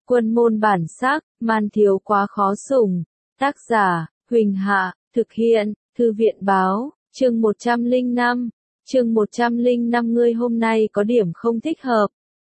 Quân môn bản sắc, man thiếu quá khó sủng. Tác giả, Huỳnh Hạ, thực hiện, Thư viện báo, chương 105. Chương 105 ngươi hôm nay có điểm không thích hợp.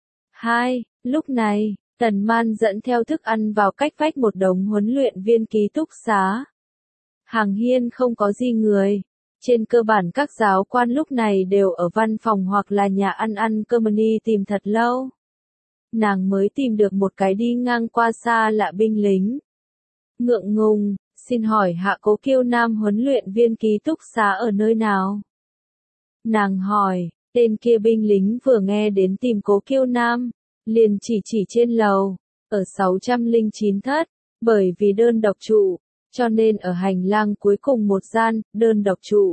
2. Lúc này, Tần Man dẫn theo thức ăn vào cách vách một đống huấn luyện viên ký túc xá. Hàng hiên không có gì người. Trên cơ bản các giáo quan lúc này đều ở văn phòng hoặc là nhà ăn cơm ni tìm thật lâu. Nàng mới tìm được một cái đi ngang qua xa lạ binh lính. Ngượng ngùng, xin hỏi hạ Cố Kiêu Nam huấn luyện viên ký túc xá ở nơi nào? Nàng hỏi, tên kia binh lính vừa nghe đến tìm Cố Kiêu Nam, liền chỉ trên lầu, ở 609 thất, bởi vì đơn độc trụ, cho nên ở hành lang cuối cùng một gian, đơn độc trụ.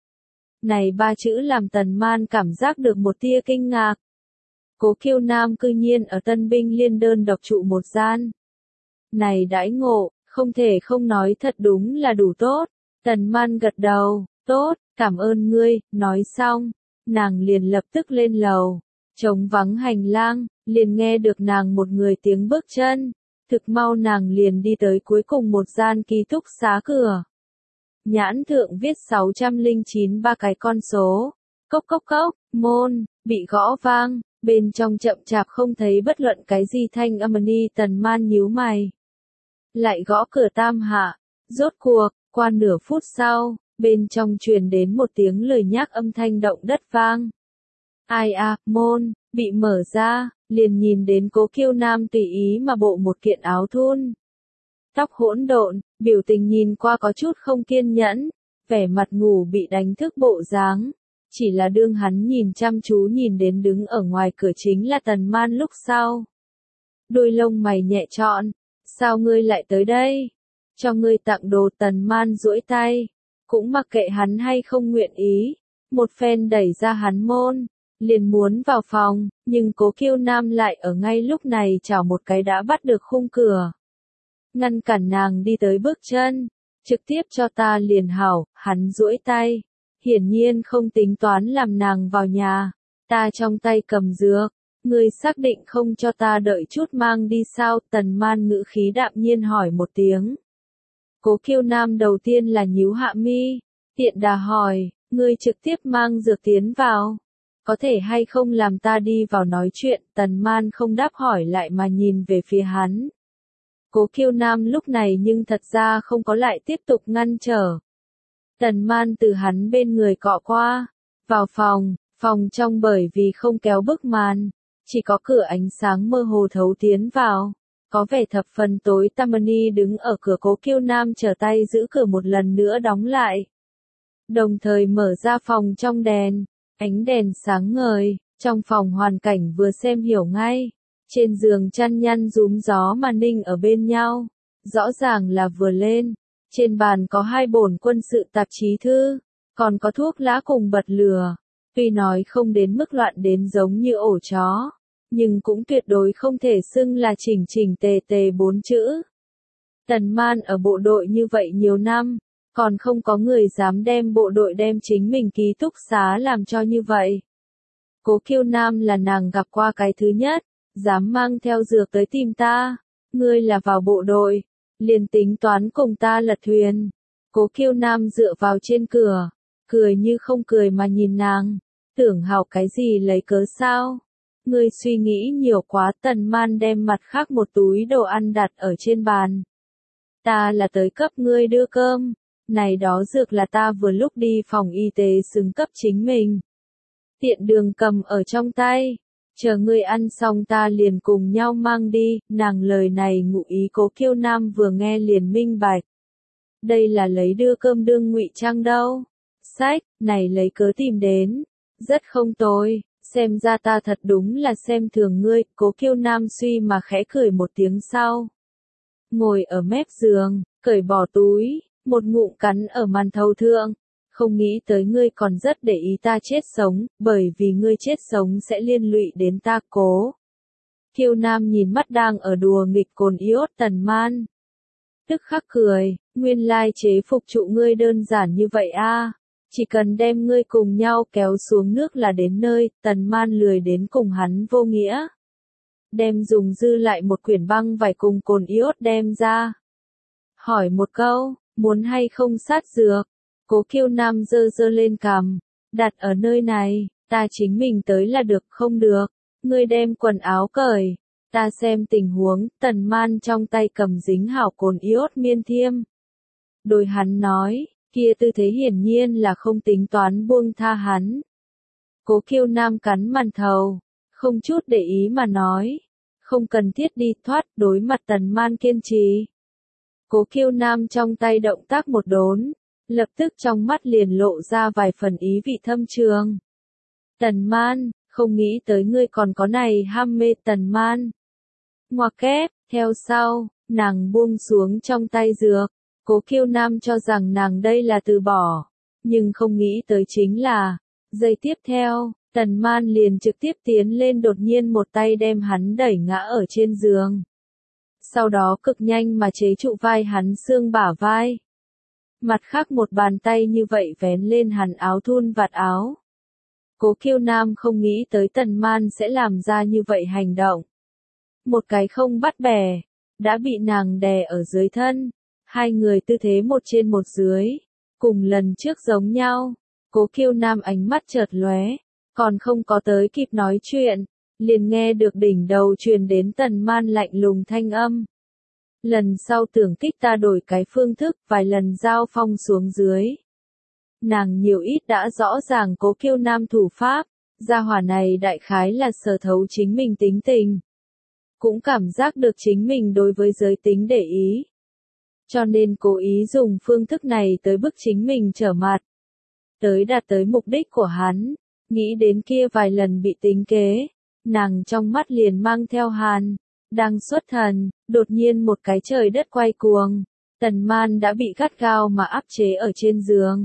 Này ba chữ làm Tần Man cảm giác được một tia kinh ngạc. Cố Kiêu Nam cư nhiên ở Tân binh liên đơn độc trụ một gian. Này đãi ngộ, không thể không nói thật đúng là đủ tốt. Tần Man gật đầu, tốt, cảm ơn ngươi, nói xong, nàng liền lập tức lên lầu. Trống vắng hành lang, liền nghe được nàng một người tiếng bước chân. Thực mau nàng liền đi tới cuối cùng một gian ký túc xá cửa. Nhãn thượng viết 609 ba cái con số. Cốc cốc cốc, môn, bị gõ vang, bên trong chậm chạp không thấy bất luận cái gì thanh âm ni. Tần Man nhíu mày. Lại gõ cửa tam hạ, rốt cuộc, qua nửa phút sau, bên trong truyền đến một tiếng lời nhắc âm thanh động đất vang. Ai à, môn, bị mở ra, liền nhìn đến Cố Kiêu Nam tùy ý mà bộ một kiện áo thun. Tóc hỗn độn, biểu tình nhìn qua có chút không kiên nhẫn, vẻ mặt ngủ bị đánh thức bộ dáng. Chỉ là đương hắn nhìn chăm chú nhìn đến đứng ở ngoài cửa chính là Tần Man lúc sau. Đôi lông mày nhẹ trọn, sao ngươi lại tới đây? Cho ngươi tặng đồ. Tần Man duỗi tay, cũng mặc kệ hắn hay không nguyện ý, một phen đẩy ra hắn môn, liền muốn vào phòng, nhưng Cố Kiêu Nam lại ở ngay lúc này chảo một cái đã bắt được khung cửa. Ngăn cản nàng đi tới bước chân, trực tiếp cho ta liền hảo. Hắn duỗi tay, hiển nhiên không tính toán làm nàng vào nhà. Ta trong tay cầm dược, ngươi xác định không cho ta đợi chút mang đi sao? Tần Man ngữ khí đạm nhiên hỏi một tiếng. Cố Kiêu Nam đầu tiên là nhíu hạ mi, tiện đà hỏi, ngươi trực tiếp mang dược tiến vào, có thể hay không làm ta đi vào nói chuyện? Tần Man không đáp hỏi lại mà nhìn về phía hắn. Cố Kiêu Nam lúc này nhưng thật ra không có lại tiếp tục ngăn trở. Tần Man từ hắn bên người cọ qua, vào phòng, phòng trong bởi vì không kéo bức màn, chỉ có cửa ánh sáng mơ hồ thấu tiến vào, có vẻ thập phần tối tăm. Ni đứng ở cửa. Cố Kiêu Nam trở tay giữ cửa một lần nữa đóng lại, đồng thời mở ra phòng trong đèn, ánh đèn sáng ngời, trong phòng hoàn cảnh vừa xem hiểu ngay. Trên giường chăn nhăn rúm gió mà ninh ở bên nhau, rõ ràng là vừa lên. Trên bàn có 2 bổn quân sự tạp chí thư, còn có thuốc lá cùng bật lửa. Tuy nói không đến mức loạn đến giống như ổ chó, nhưng cũng tuyệt đối không thể xưng là chỉnh chỉnh tề tề 4 chữ. Tần Man ở bộ đội như vậy nhiều năm, còn không có người dám đem bộ đội đem chính mình ký túc xá làm cho như vậy. Cố Kiêu Nam là nàng gặp qua cái thứ nhất, dám mang theo dược tới tìm ta. Ngươi là vào bộ đội, liền tính toán cùng ta lật thuyền. Cố Kiêu Nam dựa vào trên cửa, cười như không cười mà nhìn nàng, tưởng học cái gì lấy cớ sao? Ngươi suy nghĩ nhiều quá. Tần Man đem mặt khác một túi đồ ăn đặt ở trên bàn. Ta là tới cấp ngươi đưa cơm, này đó dược là ta vừa lúc đi phòng y tế xứng cấp chính mình. Tiện đường cầm ở trong tay, chờ ngươi ăn xong ta liền cùng nhau mang đi. Nàng lời này ngụ ý Cố Kiêu Nam vừa nghe liền minh bạch. Đây là lấy đưa cơm đương ngụy trang đâu. Sách, này lấy cớ tìm đến, rất không tồi, xem ra ta thật đúng là xem thường ngươi. Cố Kiêu Nam suy mà khẽ cười một tiếng sau. Ngồi ở mép giường, cởi bỏ túi, một ngụm cắn ở màn thầu thượng. Không nghĩ tới ngươi còn rất để ý ta chết sống, bởi vì ngươi chết sống sẽ liên lụy đến ta. Cố Kiêu Nam nhìn mắt đang ở đùa nghịch cồn iốt Tần Man, tức khắc cười, nguyên lai chế phục trụ ngươi đơn giản như vậy a, chỉ cần đem ngươi cùng nhau kéo xuống nước là đến nơi. Tần Man lười đến cùng hắn vô nghĩa. đem dùng dư lại một quyển băng vải cùng cồn iốt đem ra. Hỏi một câu, muốn hay không sát dược? Cố Kiêu Nam giơ giơ lên cằm, đặt ở nơi này, ta chính mình tới là được không được, ngươi đem quần áo cởi, ta xem tình huống. Tần Man trong tay cầm dính hảo cồn iốt miên thiêm. Đối hắn nói, kia tư thế hiển nhiên là không tính toán buông tha hắn. Cố Kiêu Nam cắn màn thầu, không chút để ý mà nói, không cần thiết đi thoát. Đối mặt Tần Man kiên trì, Cố Kiêu Nam trong tay động tác một đốn, lập tức trong mắt liền lộ ra vài phần ý vị thâm trường. Tần Man, không nghĩ tới ngươi còn có này ham mê. Tần Man ngoặc kép, theo sau, nàng buông xuống trong tay dược. Cố Kiêu Nam cho rằng nàng đây là từ bỏ, nhưng không nghĩ tới chính là, giây tiếp theo, Tần Man liền trực tiếp tiến lên, đột nhiên một tay đem hắn đẩy ngã ở trên giường. Sau đó cực nhanh mà chế trụ vai hắn xương bả vai. Mặt khác một bàn tay như vậy vén lên hắn áo thun vạt áo. Cố Kiêu Nam không nghĩ tới Tần Man sẽ làm ra như vậy hành động. Một cái không bắt bẻ, đã bị nàng đè ở dưới thân. Hai người tư thế một trên một dưới, cùng lần trước giống nhau. Cố Kiêu Nam ánh mắt chợt lóe, còn không có tới kịp nói chuyện, liền nghe được đỉnh đầu truyền đến Tần Man lạnh lùng thanh âm. Lần sau tưởng kích ta đổi cái phương thức. Vài lần giao phong xuống dưới, nàng nhiều ít đã rõ ràng Cố Kiêu Nam thủ pháp. Gia hỏa này đại khái là sở thấu chính mình tính tình, cũng cảm giác được chính mình đối với giới tính để ý, cho nên cố ý dùng phương thức này tới bức chính mình trở mặt, tới đạt tới mục đích của hắn. Nghĩ đến kia vài lần bị tính kế, nàng trong mắt liền mang theo hàn. Đang xuất thần, đột nhiên một cái trời đất quay cuồng, Tần Man đã bị gắt gao mà áp chế ở trên giường.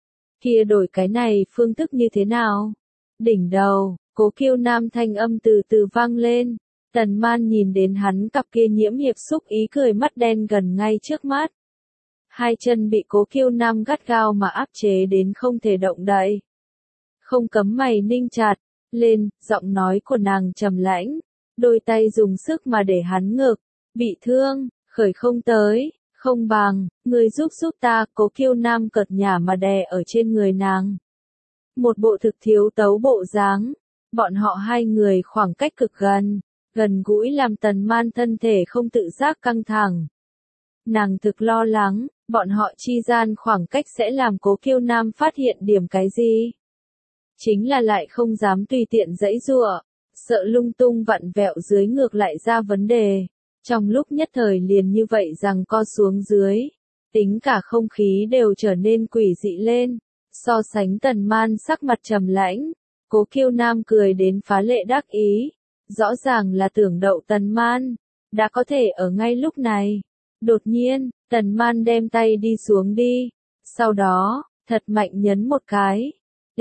Kia đổi cái này phương thức như thế nào? Đỉnh đầu, Cố Kiêu Nam thanh âm từ từ vang lên. Tần Man nhìn đến hắn cặp kia nhiễm hiệp xúc ý cười mắt đen gần ngay trước mắt. Hai chân bị Cố Kiêu Nam gắt gao mà áp chế đến không thể động đậy. Không cấm mày ninh chặt lên, giọng nói của nàng trầm lãnh, đôi tay dùng sức mà để hắn ngực, bị thương, khởi không tới, không bằng, người giúp ta. Cố Kiêu Nam cợt nhả mà đè ở trên người nàng. Một bộ thực thiếu tấu bộ dáng, bọn họ hai người khoảng cách cực gần, gần gũi làm Tần Man thân thể không tự giác căng thẳng. Nàng thực lo lắng, bọn họ chi gian khoảng cách sẽ làm Cố Kiêu Nam phát hiện điểm cái gì. Chính là lại không dám tùy tiện giãy giụa, sợ lung tung vặn vẹo dưới ngược lại ra vấn đề. Trong lúc nhất thời liền như vậy rằng co xuống dưới, tính cả không khí đều trở nên quỷ dị lên. So sánh Tần Man sắc mặt trầm lãnh, Cố Kiêu Nam cười đến phá lệ đắc ý, rõ ràng là tưởng đậu Tần Man, đã có thể ở ngay lúc này. Đột nhiên, Tần Man đem tay đi xuống đi, sau đó, thật mạnh nhấn một cái.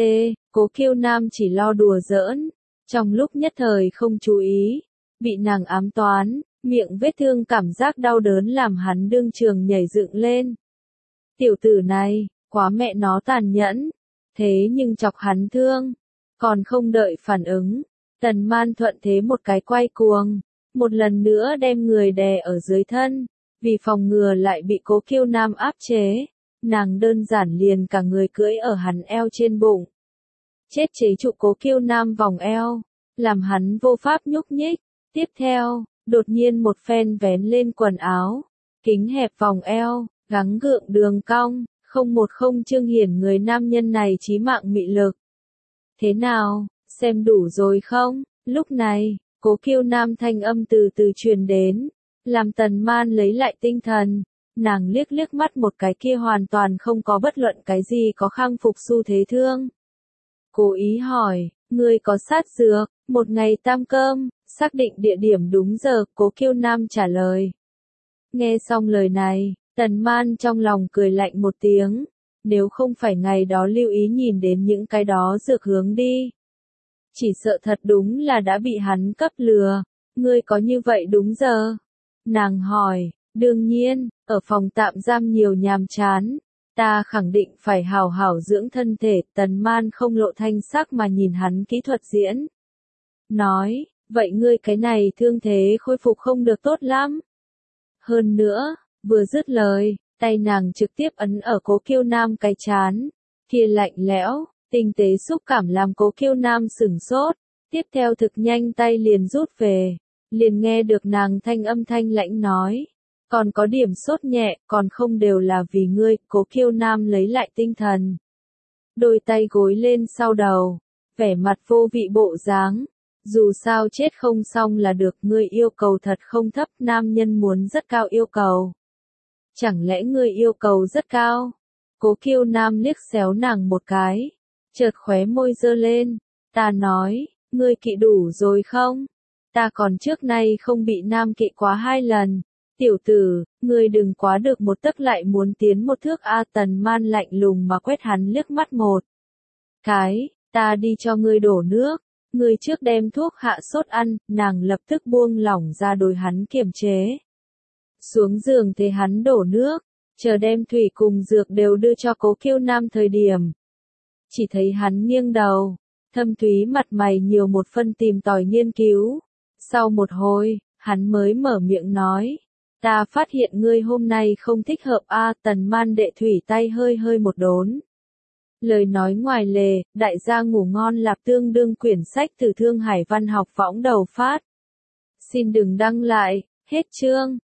Cố Kiêu Nam chỉ lo đùa giỡn, trong lúc nhất thời không chú ý, bị nàng ám toán, miệng vết thương cảm giác đau đớn làm hắn đương trường nhảy dựng lên. Tiểu tử này, quá mẹ nó tàn nhẫn, thế nhưng chọc hắn thương, còn không đợi phản ứng, Tần Man thuận thế một cái quay cuồng, một lần nữa đem người đè ở dưới thân, vì phòng ngừa lại bị Cố Kiêu Nam áp chế, nàng đơn giản liền cả người cưỡi ở hắn eo trên bụng. Chết chế trụ Cố Kiêu Nam vòng eo, làm hắn vô pháp nhúc nhích. Tiếp theo, đột nhiên một phen vén lên quần áo, kính hẹp vòng eo, gắng gượng đường cong, không trương hiển người nam nhân này chí mạng mị lực. Thế nào, xem đủ rồi không? Lúc này, Cố Kiêu Nam thanh âm từ từ truyền đến, làm Tần Man lấy lại tinh thần. Nàng liếc liếc mắt một cái kia hoàn toàn không có bất luận cái gì có khang phục xu thế thương. Cố ý hỏi, ngươi có sát dược, một ngày tam cơm, xác định địa điểm đúng giờ. Cố Kiêu Nam trả lời. Nghe xong lời này, Tần Man trong lòng cười lạnh một tiếng, nếu không phải ngày đó lưu ý nhìn đến những cái đó dược hướng đi, chỉ sợ thật đúng là đã bị hắn cấp lừa. Ngươi có như vậy đúng giờ? Nàng hỏi. Đương nhiên, ở phòng tạm giam nhiều nhàm chán, ta khẳng định phải hào hảo dưỡng thân thể. Tần Man không lộ thanh sắc mà nhìn hắn kỹ thuật diễn. Nói, Vậy ngươi cái này thương thế khôi phục không được tốt lắm. Hơn nữa, vừa dứt lời, tay nàng trực tiếp ấn ở Cố Kiêu Nam cái trán, kia lạnh lẽo, tinh tế xúc cảm làm Cố Kiêu Nam sửng sốt, tiếp theo thực nhanh tay liền rút về, liền nghe được nàng thanh âm thanh lãnh nói, còn có điểm sốt nhẹ, còn không đều là vì ngươi. Cố Kiêu Nam lấy lại tinh thần, đôi tay gối lên sau đầu, vẻ mặt vô vị bộ dáng. Dù sao chết không xong là được, ngươi yêu cầu thật không thấp, nam nhân muốn rất cao yêu cầu. Chẳng lẽ ngươi yêu cầu rất cao? Cố Kiêu Nam liếc xéo nàng một cái, chợt khóe môi giơ lên, ta nói, ngươi kỵ đủ rồi không? Ta còn trước nay không bị nam kỵ quá 2 lần. Tiểu tử, ngươi đừng quá được một tấc lại muốn tiến một thước a. Tần Man lạnh lùng mà quét hắn liếc mắt một cái, ta đi cho ngươi đổ nước. Ngươi trước đem thuốc hạ sốt ăn. Nàng lập tức buông lỏng ra đối hắn kiềm chế. Xuống giường thế hắn đổ nước, chờ đem thủy cùng dược đều đưa cho Cố Kiêu Nam thời điểm. Chỉ thấy hắn nghiêng đầu, thâm thúy mặt mày nhiều một phân tìm tòi nghiên cứu. Sau một hồi, hắn mới mở miệng nói, ta phát hiện ngươi hôm nay không thích hợp a. Tần Man đệ thủy tay hơi hơi một đốn. Lời nói ngoài lề, đại gia ngủ ngon lạp. Tương đương quyển sách từ Thương Hải Văn học võng đầu phát. Xin đừng đăng lại, hết chương.